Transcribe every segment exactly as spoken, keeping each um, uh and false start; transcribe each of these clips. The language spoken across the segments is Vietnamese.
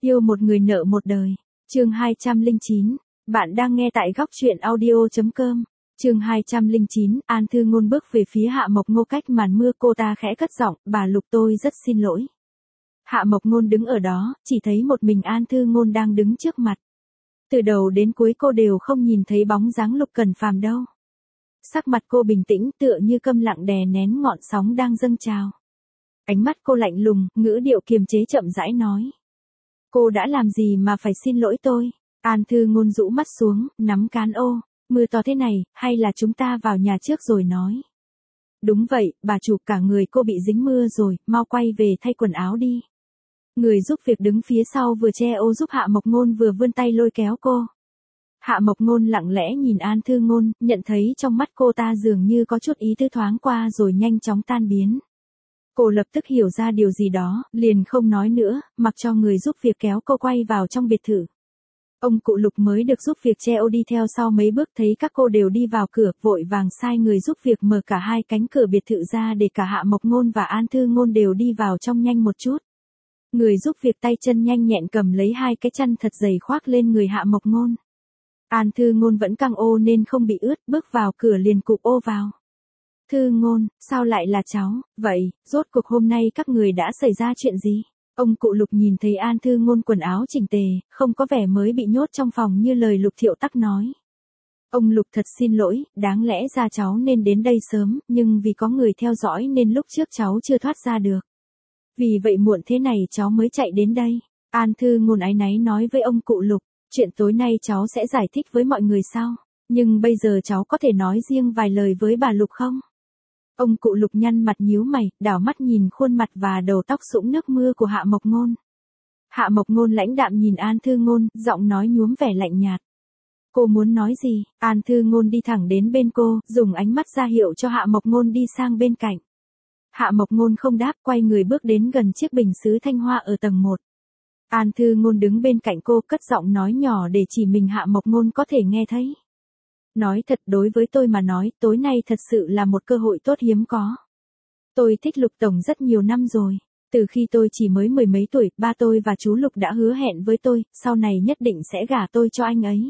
Yêu một người nợ một đời. Chương hai trăm lẻ chín. Bạn đang nghe tại góc truyện audio chấm com. Chương hai trăm lẻ chín, An Thư Ngôn bước về phía Hạ Mộc Ngôn cách màn mưa, cô ta khẽ cất giọng, "Bà Lục, tôi rất xin lỗi." Hạ Mộc Ngôn đứng ở đó, chỉ thấy một mình An Thư Ngôn đang đứng trước mặt. Từ đầu đến cuối cô đều không nhìn thấy bóng dáng Lục Cẩn Phàm đâu. Sắc mặt cô bình tĩnh, tựa như câm lặng đè nén ngọn sóng đang dâng trào. Ánh mắt cô lạnh lùng, ngữ điệu kiềm chế chậm rãi nói: "Cô đã làm gì mà phải xin lỗi tôi?" An Thư Ngôn rũ mắt xuống, nắm cán ô. "Mưa to thế này, hay là chúng ta vào nhà trước rồi nói?" "Đúng vậy, bà chủ." Cả người cô bị dính mưa rồi, mau quay về thay quần áo đi. Người giúp việc đứng phía sau vừa che ô giúp Hạ Mộc Ngôn vừa vươn tay lôi kéo cô. Hạ Mộc Ngôn lặng lẽ nhìn An Thư Ngôn, nhận thấy trong mắt cô ta dường như có chút ý tứ thoáng qua rồi nhanh chóng tan biến. Cô lập tức hiểu ra điều gì đó, liền không nói nữa, mặc cho người giúp việc kéo cô quay vào trong biệt thự. Ông cụ Lục mới được giúp việc che ô đi theo sau mấy bước, thấy các cô đều đi vào cửa, vội vàng sai người giúp việc mở cả hai cánh cửa biệt thự ra để cả Hạ Mộc Ngôn và An Thư Ngôn đều đi vào trong nhanh một chút. Người giúp việc tay chân nhanh nhẹn cầm lấy hai cái chăn thật dày khoác lên người Hạ Mộc Ngôn. An Thư Ngôn vẫn căng ô nên không bị ướt, bước vào cửa liền cụp ô vào. "Thư Ngôn, sao lại là cháu, vậy, rốt cuộc hôm nay các người đã xảy ra chuyện gì?" Ông cụ Lục nhìn thấy An Thư Ngôn quần áo chỉnh tề, không có vẻ mới bị nhốt trong phòng như lời Lục Thiệu Tắc nói. "Ông Lục thật xin lỗi, đáng lẽ ra cháu nên đến đây sớm, nhưng vì có người theo dõi nên lúc trước cháu chưa thoát ra được. Vì vậy muộn thế này cháu mới chạy đến đây." An Thư Ngôn áy náy nói với ông cụ Lục, "Chuyện tối nay cháu sẽ giải thích với mọi người sau, nhưng bây giờ cháu có thể nói riêng vài lời với bà Lục không?" Ông cụ Lục nhăn mặt nhíu mày, đảo mắt nhìn khuôn mặt và đầu tóc sũng nước mưa của Hạ Mộc Ngôn. Hạ Mộc Ngôn lãnh đạm nhìn An Thư Ngôn, giọng nói nhuốm vẻ lạnh nhạt. "Cô muốn nói gì?" An Thư Ngôn đi thẳng đến bên cô, dùng ánh mắt ra hiệu cho Hạ Mộc Ngôn đi sang bên cạnh. Hạ Mộc Ngôn không đáp, quay người bước đến gần chiếc bình sứ thanh hoa ở tầng một. An Thư Ngôn đứng bên cạnh cô, cất giọng nói nhỏ để chỉ mình Hạ Mộc Ngôn có thể nghe thấy. "Nói thật, đối với tôi mà nói, tối nay thật sự là một cơ hội tốt hiếm có. Tôi thích Lục Tổng rất nhiều năm rồi. Từ khi tôi chỉ mới mười mấy tuổi, ba tôi và chú Lục đã hứa hẹn với tôi, sau này nhất định sẽ gả tôi cho anh ấy."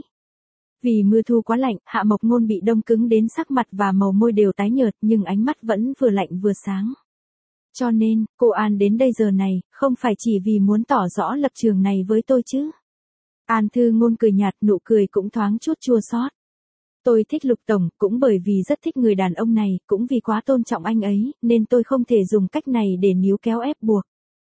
Vì mưa thu quá lạnh, Hạ Mộc Ngôn bị đông cứng đến sắc mặt và màu môi đều tái nhợt, nhưng ánh mắt vẫn vừa lạnh vừa sáng. "Cho nên, cô An đến đây giờ này, không phải chỉ vì muốn tỏ rõ lập trường này với tôi chứ?" An Thư Ngôn cười nhạt, nụ cười cũng thoáng chút chua xót. "Tôi thích Lục Tổng, cũng bởi vì rất thích người đàn ông này, cũng vì quá tôn trọng anh ấy, nên tôi không thể dùng cách này để níu kéo ép buộc."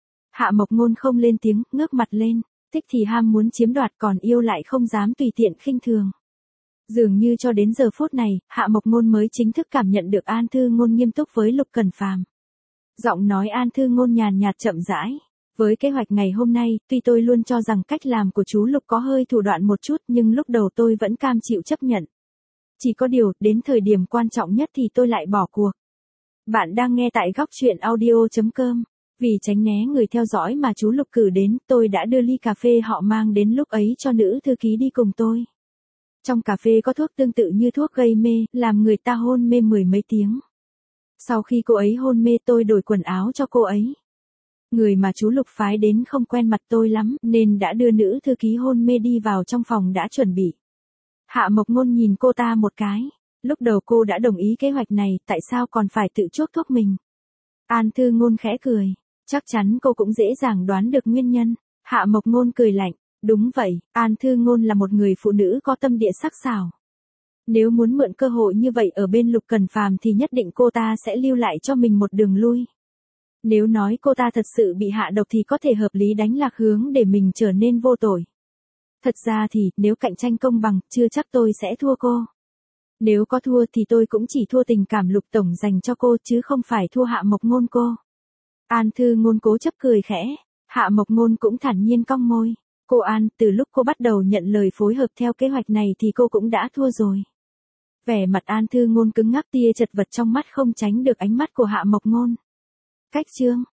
Hạ Mộc Ngôn không lên tiếng, ngước mặt lên. Thích thì ham muốn chiếm đoạt, còn yêu lại không dám tùy tiện khinh thường. Dường như cho đến giờ phút này, Hạ Mộc Ngôn mới chính thức cảm nhận được An Thư Ngôn nghiêm túc với Lục Cẩn Phàm. Giọng nói An Thư Ngôn nhàn nhạt chậm rãi. "Với kế hoạch ngày hôm nay, tuy tôi luôn cho rằng cách làm của chú Lục có hơi thủ đoạn một chút, nhưng lúc đầu tôi vẫn cam chịu chấp nhận. Chỉ có điều, đến thời điểm quan trọng nhất thì tôi lại bỏ cuộc." Bạn đang nghe tại góc truyện audio chấm com. Vì tránh né người theo dõi mà chú Lục cử đến, tôi đã đưa ly cà phê họ mang đến lúc ấy cho nữ thư ký đi cùng tôi. Trong cà phê có thuốc tương tự như thuốc gây mê, làm người ta hôn mê mười mấy tiếng. Sau khi cô ấy hôn mê, tôi đổi quần áo cho cô ấy. Người mà chú Lục phái đến không quen mặt tôi lắm, nên đã đưa nữ thư ký hôn mê đi vào trong phòng đã chuẩn bị. Hạ Mộc Ngôn nhìn cô ta một cái. Lúc đầu cô đã đồng ý kế hoạch này, tại sao còn phải tự chuốc thuốc mình? An Thư Ngôn khẽ cười. Chắc chắn cô cũng dễ dàng đoán được nguyên nhân. Hạ Mộc Ngôn cười lạnh. Đúng vậy, An Thư Ngôn là một người phụ nữ có tâm địa sắc sảo. Nếu muốn mượn cơ hội như vậy ở bên Lục Cẩn Phàm thì nhất định cô ta sẽ lưu lại cho mình một đường lui. Nếu nói cô ta thật sự bị hạ độc thì có thể hợp lý đánh lạc hướng để mình trở nên vô tội. Thật ra thì, nếu cạnh tranh công bằng, chưa chắc tôi sẽ thua cô. Nếu có thua thì tôi cũng chỉ thua tình cảm Lục Tổng dành cho cô, chứ không phải thua Hạ Mộc Ngôn cô. An Thư Ngôn cố chấp cười khẽ. Hạ Mộc Ngôn cũng thản nhiên cong môi. "Cô An, từ lúc cô bắt đầu nhận lời phối hợp theo kế hoạch này thì cô cũng đã thua rồi." Vẻ mặt An Thư Ngôn cứng ngắc, tia chật vật trong mắt không tránh được ánh mắt của Hạ Mộc Ngôn. "Cách chương,